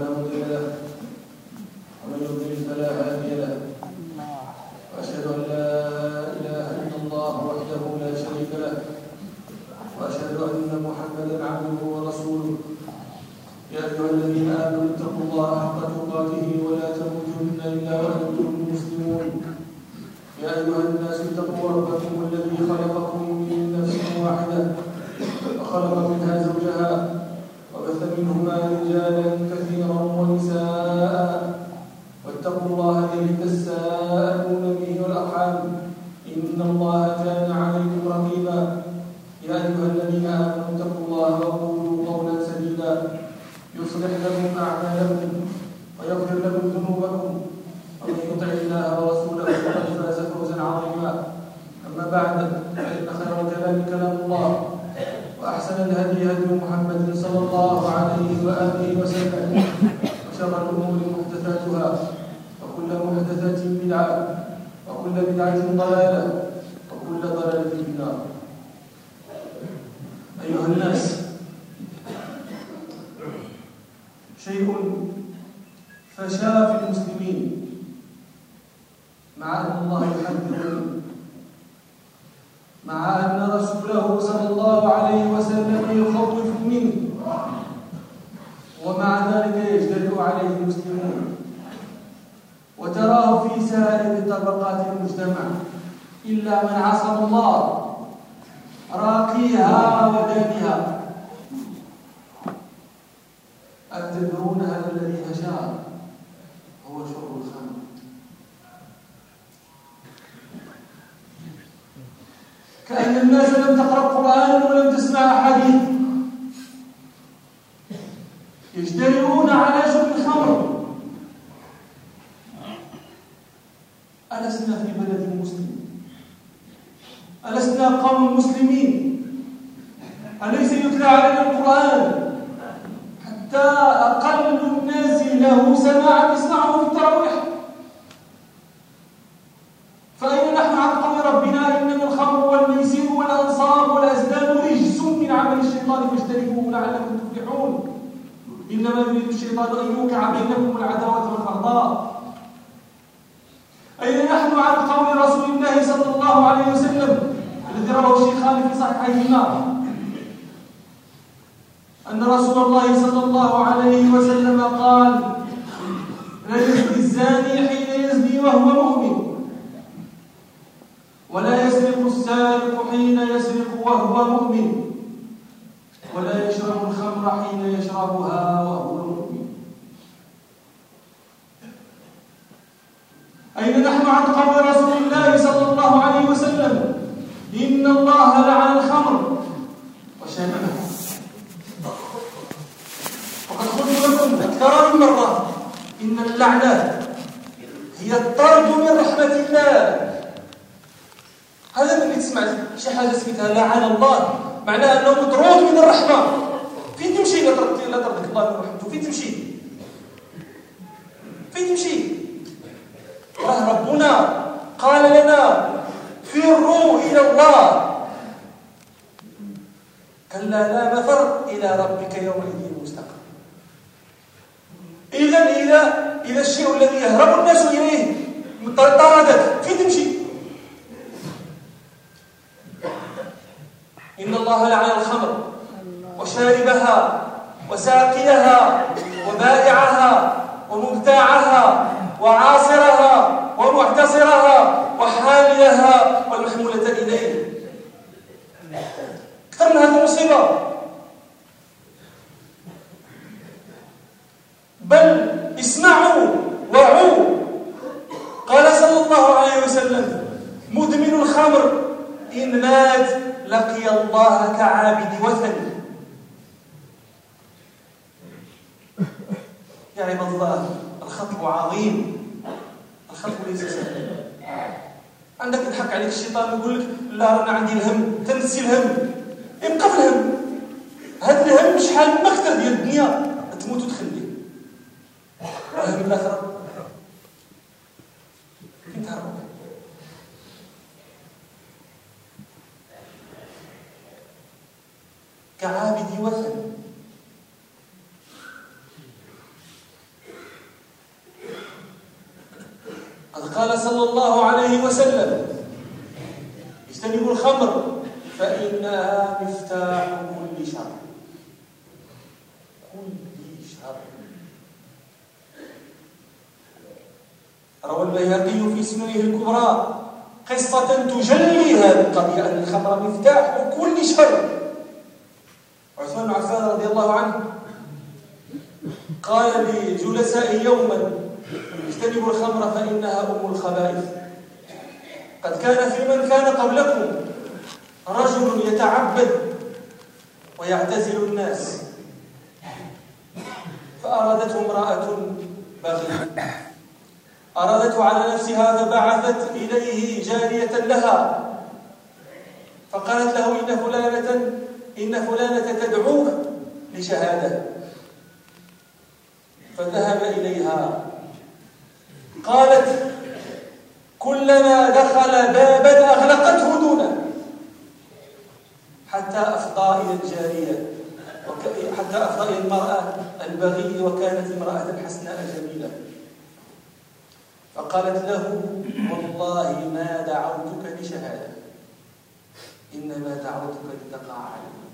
فلا مضل له ومن يضلل فلا هادي له وأشهد أن لا إله إلا الله وحده لا شريك له وأشهد أن محمدا عبده ورسوله يا أيها الذين آمنوا اتقوا الله حق تقاته ولا تموتن إلا وأنتم مسلمون يا أيها الناس اتقوا ربكم الذي خلقكم من نفس واحدة وخلق منها زوجها وبث منهما رجالا كثيرا ونساء واتقوا الله الذي تساءلون به والأرحام إن الله كان عليكم رقيبا يا أيها الذين آمنوا اتقوا الله وقولوا قولا سديدا يصلح لكم أعمالكم ويغفر لكم ذنوبكم ومن يطع الله ورسوله فقد فاز فوزا عظيما أما بعد فإن خير الكلام كلام الله وأحسن الهدي هدي محمد صلى الله عليه وآله وسلم وشر الأمور محدثاتها وكل محدثة بدعة وكل بدعة ضلالة وكل ضلالة في النار. أيها الناس، شيء فشا في المسلمين مع أن الله يحذرهم، مع أن رسوله صلى الله عليه وسلم يخوف منه، ومع ذلك يجترئ عليه المسلمون، وتراه في سائر طبقات المجتمع إلا من عصم الله راقيها ودانها. أتدرون هذا الذي فشا هو شرب الخمر. كأن الناس لم تقرأ القرآن ولم تسمع حديث، يجترئون على شرب الخمر. ألسنا في بلد مسلم؟ ألسنا قوم مسلمين؟ أليس يتلى علينا القرآن حتى أقل الناس له سماعا يسمعه في التراويح؟ فأين نحن عن قول ربنا إنما الخمر والميسر والأنصاب والأزلام رجس من عمل الشيطان فاجتنبوه لعلكم تفلحون إنما يريد الشيطان أن يوقع بينكم العداوة والبغضاء. أين نحن عن قول رسول الله صلى الله عليه وسلم الذي رواه الشيخان في صحيحيهما أن رسول الله صلى الله عليه وسلم قال: لا يزني الزاني حين يزني وهو مؤمن، ولا يسرق السارق حين يسرق وهو مؤمن، ولا يشرب الخمر حين يشربها وهو مؤمن. أين نحن عن قول رسول الله صلى الله عليه وسلم إن الله لعن الخمر وشربها؟ وقد قلت لكم أكثر من مرة إن اللعنة هي الطرد من رحمة الله. هذا اللي تسمع شي حاجة سميتها لعن الله معناها أنه مطرود من الرحمة. فين تمشي لا تردك الله من رحمته؟ فين تمشي؟ فين تمشي؟ ربنا قال لنا فروا إلى الله، كلا لا مفر إلى ربك يومئذ المستقر. إذا الشيء الذي يهرب الناس إليه طردك، فين تمشي؟ إن الله لعن الخمر وشاربها وساقيها وبائعها ومبتاعها وعاصرها ومعتصرها وحاملها والمحمولة إليه. أكثر من هذه المصيبة. بل اسمعوا وعوا، قال صلى الله عليه وسلم: مدمن الخمر إن مات لقي الله كعابد وثن. يا عباد الله، الخطب عظيم، الخطب ليس سهلا. عندك يضحك عليك الشيطان ويقول لك لا رانا عندي الهم، تنسي الهم، ابقى في الهم. هذا الهم شحال ما كثر ديال الدنيا تموت وتخليه. الهم الآخرة فين تهرب؟ كعابد وثن. قد قال صلى الله عليه وسلم اجتنبوا الخمر فإنها مفتاح كل شر. كل شر. روى البيهقي في سننه الكبرى قصة تجلي هذه القضية أن الخمر مفتاح كل شر. عثمان بن عفان رضي الله عنه قال لجلسائه يوما اجتنبوا الخمر فإنها أم الخبائث. قد كان في من كان قبلكم رجل يتعبد ويعتزل الناس، فأرادته امرأة بغية، أرادته على نفسها فبعثت إليه جارية لها فقالت له إن فلانة تدعوك لشهادة. فذهب إليها قالت كلما دخل بابا أغلقته دونه حتى أفضى إلى الجارية، حتى أفضى إلى المرأة البغية وكانت امرأة حسناء جميلة. فقالت له والله ما دعوتك لشهادة إنما دعوتك لتقع علي.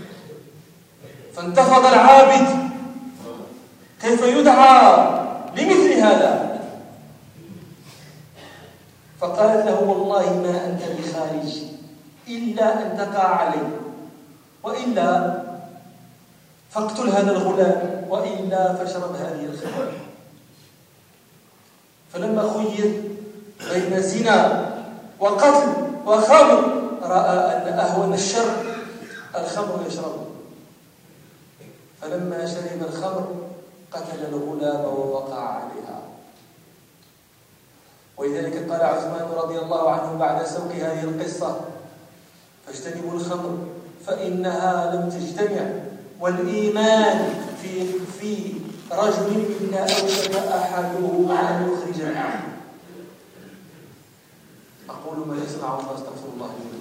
فانتفض العابد كيف يدعى لمثل هذا؟ فقالت له والله ما أنت بخارج إلا أن تقع علي، وإلا فاقتل هذا الغلام، وإلا فاشرب هذه الخمر. فلما خير بين زنا وقتل وخمر رأى أن أهون الشر الخمر يشربه، فلما شرب الخمر قتل الغلام ووقع عليها. ولذلك قال عثمان رضي الله عنه بعد سوق هذه القصة فاجتنبوا الخمر فإنها لم تجتمع والإيمان في رجل منا أوشك أحدهم أن يخرج الآخر. أقول ما يسمعون وأستغفر الله لي.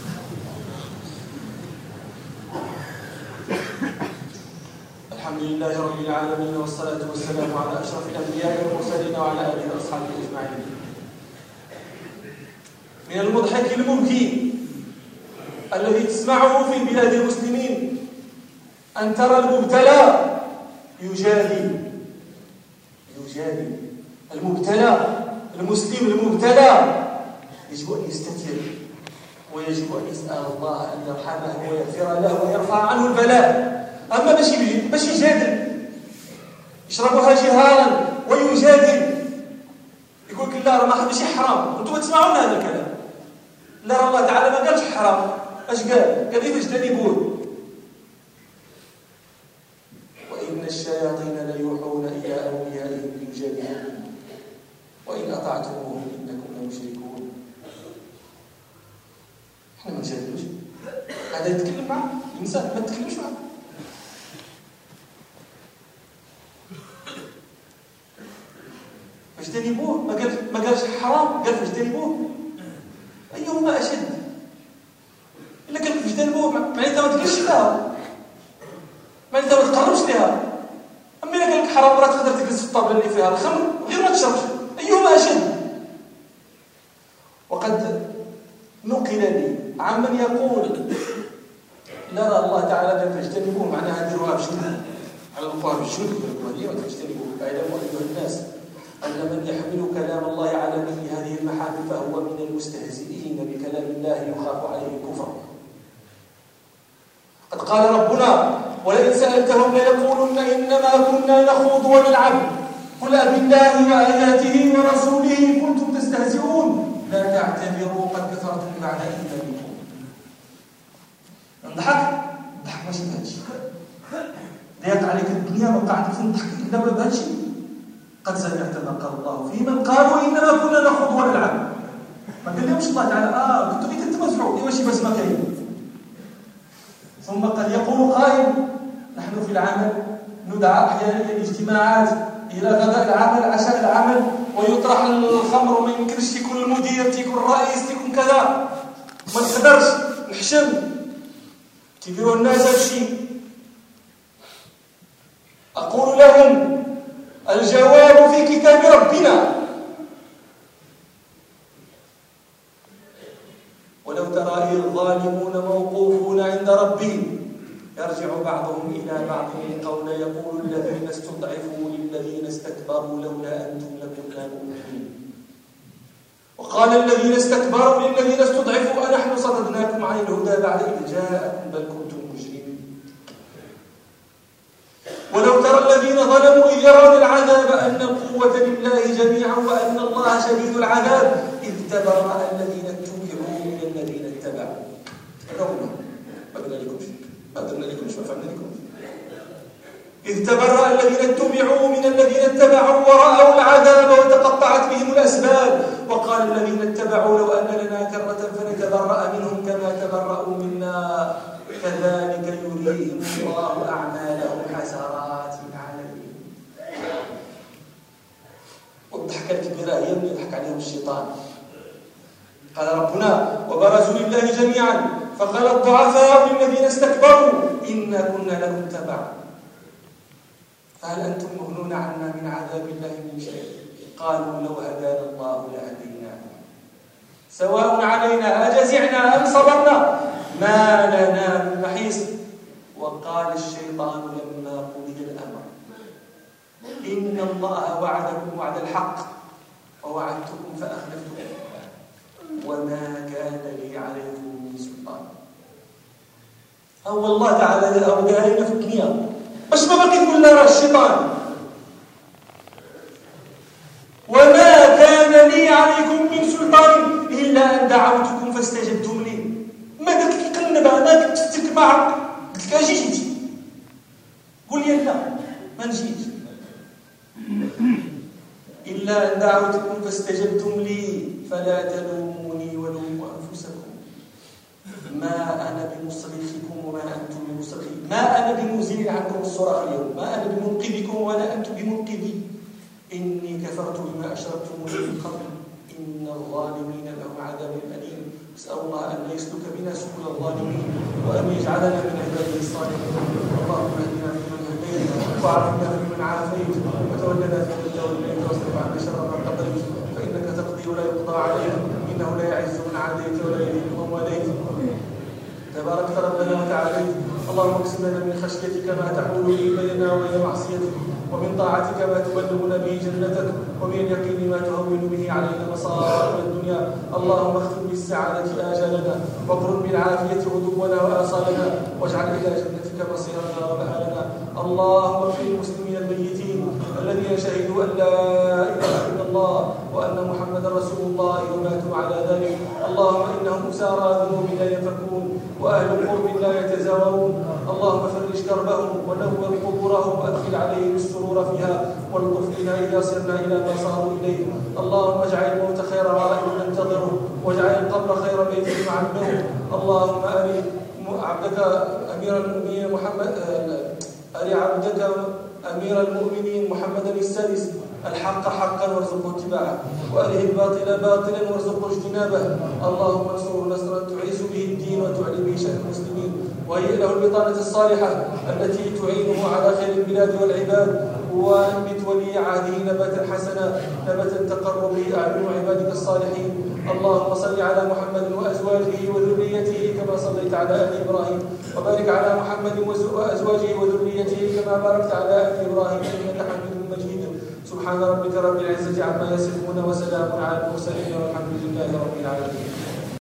الحمد لله رب العالمين والصلاة والسلام على أشرف الأنبياء والمرسلين وعلى آله وأصحابه أجمعين. من المضحك المبكي الذي تسمعه في بلاد المسلمين أن ترى المبتلى يجادل المبتلى المسلم المبتلى يجب أن يستتر ويجب أن يسأل الله أن يرحمه ويغفر له ويرفع عنه البلاء. أما باش يجادل يشربها جهارا ويجادل يقول لك لا راه ما ماشي حرام. انتم تسمعون هذا الكلام؟ لا الله تعالى ما قالش حرام. اش قال فاجتنبوه. وإن الشياطين ليوحون إلى أوليائهم ليجادلوكم وإن أطعتموهم إنكم لمشركون. احنا ما نجادلوش. هذا يتكلم معه الإنسان ما تتكلمش معه. فاجتنبوه ما قالش حرام، قال فاجتنبوه. أيهما أشد؟ إلا قال فاجتنبوه معناتها ما تقلش لها، معناتها ما تقربش لها. أما إلا قال لك حرام راه تقدر تجلس في الطابلة اللي فيها الخمر غير ما تشربش. أيهما أشد؟ وقد نقل لي عمن يقول نرى الله تعالى قال فاجتنبوه معناها ديروها بشنو؟ على القوى بالشنو؟ هذه ما تجتنبوه. اعلموا أيها الناس أن من يحمل كلام الله على مثل هذه المحافل فهو من المستهزئين بكلام الله يخاف عليه الكفر. قد قال ربنا ولئن سألتهم ليقولن إنما كنا نخوض ونلعب قل أبالله وآياته ورسوله كنتم تستهزئون لا تعتذروا قد كفرتم بعد إيمانكم. نضحك ماشي بهادشي. ضيق عليك الدنيا وقعت في الضحك إلا بهادشي. قد سمعت ما قال الله في من قالوا إنما كنا نخوض ونلعب. ما قال لهمش الله تعالى كنتم غير تتمتعوا واش بس ما كاين. ثم قد يقول قائل نحن في العمل ندعى أحيانا إلى الاجتماعات إلى غداء العمل عشاء العمل ويطرح الخمر وما يمكنش تكون المدير تكون الرئيس تكون كذا ما نقدرش نحشم تيديروا الناس هادشي. أقول لهم الجواب في كتاب ربنا بعضهم إلى بعض القول يقول الذين استضعفوا للذين استكبروا لولا أنتم لكنا مؤمنين. وقال الذين استكبروا للذين استضعفوا أنحن صددناكم عن الهدى بعد إذ جاءكم بل كنتم مجرمين. ولو ترى الذين ظلموا إذ يرون العذاب أن القوة لله جميعا وأن الله شديد العذاب إذ تبرأ الذين اتبعوا من الذين اتبعوا. ما قلنا لكم ما فهمنا لكم. إذ تبرأ الذين اتبعوا من الذين اتبعوا ورأوا العذاب وتقطعت بهم الأسباب. وقال الذين اتبعوا لو أن لنا كرة فنتبرأ منهم كما تبرأوا منا كذلك يريهم الله أعمالهم حسرات عليهم. والضحكة الكبيرة هي من يضحك عليهم الشيطان. قال ربنا وبرزوا لله جميعا فقال الضعفاء للذين استكبروا إنا كنا لكم تبعا فهل أنتم مغنون عنا من عذاب الله من شيء. قالوا لو هدانا الله لهديناكم سواء علينا أجزعنا أم صبرنا ما لنا من محيص. وقال الشيطان لما قضي الأمر إن الله وعدكم وعد الحق ووعدتكم فأخلفتكم وما كان لي عليكم من سلطان. أو الله تعالى أودعنا في الدنيا باش ما بقي يقول لا الشيطان وما كان لي عليكم من سلطان إلا أن دعوتكم فاستجبتم لي. ما قلت لك قلب أنا قلت لك ما عرفت قلت لك أجي جيت قول لي لا ما نجيش إلا أن دعوتكم فاستجبتم لي فلا تلوموني ولوموا أنفسكم ما أنا بمصرخكم وما أنتم بمصرخي. ما أنا بمزيل عنكم الصراخ اليوم ما أنا بمنقذكم ولا أنتم بمنقذي. إني كفرت بما أشركتموني من قبل إن الظالمين لهم عذاب أليم. أسأل الله أن لا يسلك بنا سبل الظالمين وأن يجعلنا من عباده الصالحين. اللهم اهدنا فيمن هديت وعافنا فيمن عافيت وتولنا فيمن توليت واصرف عنا شر ما قضيت فإنك تقضي ولا يقضى عليك إنه لا يعز من عاديت ولا يذل من واليت تبارك ربنا وتعاليت. اللهم اقسم لنا من خشيتك ما تحول به بيننا وبين معصيتك ومن طاعتك ما تبلغنا به جنتك ومن اليقين ما تهون به علينا مصائب الدنيا. اللهم اختم بالسعادة آجالنا واقرن بالعافية غدونا وآصالنا واجعل إلى جنتك مصيرنا ومآلنا. اللهم اغفر للمسلمين الميتين الذين شهدوا أن لا إله إلا الله وأن محمدا رسول الله وماتوا على ذلك. اللهم إنهم أسارى ذنوب لا ينفكون وأهل قرب لا يتزاورون. اللهم فرج كربهم ونور قبورهم وأدخل عليهم السرور فيها والطف بنا إذا صرنا إلى ما صاروا إليه. اللهم اجعل الموت خير رائع ننتظره واجعل القبر خير بيت نعمره. اللهم أري عبدك أمير المؤمنين أمير المؤمنين محمدا السادس الحق حقا وارزقه اتباعه وأره الباطل باطلا وارزقه اجتنابه. اللهم انصره نصرا تعز به الدين وتعلي به شأن المسلمين وهيئ له البطانة الصالحة التي تعينه على خير البلاد والعباد. وأنبت ولي عهده نباتا حسنا نباتا تقر به أعين عبادك الصالحين. اللهم صل على محمد وأزواجه وذريته كما صليت على آل إبراهيم وبارك على محمد وأزواجه وذريته كما باركت على آل إبراهيم إنك حميد مجيد. سبحان ربك رب العزة عما يصفون وسلام على المرسلين والحمد لله رب العالمين.